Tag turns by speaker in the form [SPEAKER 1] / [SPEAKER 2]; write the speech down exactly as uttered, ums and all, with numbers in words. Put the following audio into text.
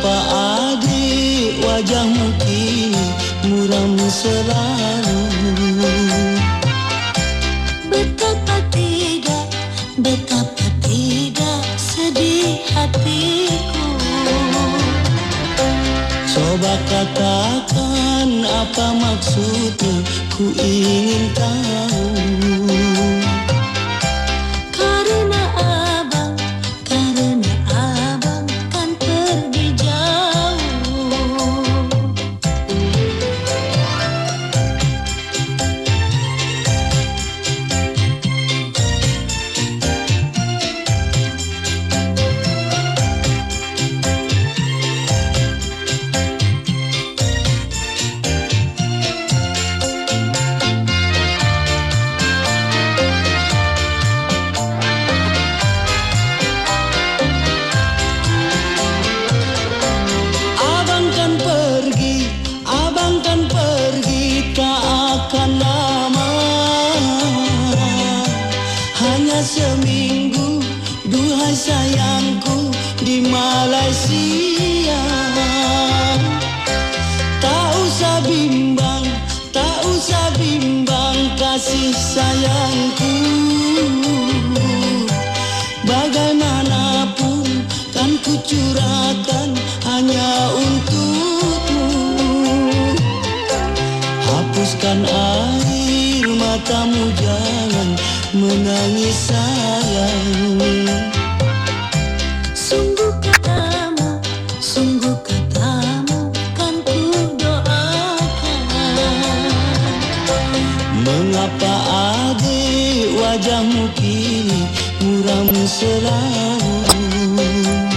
[SPEAKER 1] Mengapa adik wajahmu kini muram selalu?
[SPEAKER 2] Betapa tidak, betapa tidak sedih hatiku.
[SPEAKER 1] Coba katakan apa maksudnya, ku ingin tahu.
[SPEAKER 2] Karena abang, karena abang kan pergi jauh.
[SPEAKER 1] Abang kan pergi, abang kan pergi tak akan lama. Hanya seminggu, duhai sayangku di Malaysia. Tak usah bimbang, tak usah bimbang kasih sayangku. Bagaimanapun kan ku curahkan hanya untukmu. Hapuskan air matamu, jangan menangis sayang.
[SPEAKER 2] Sungguh katamu, sungguh katamu kan ku doakan.
[SPEAKER 1] Mengapa adik wajahmu kini muram selalu?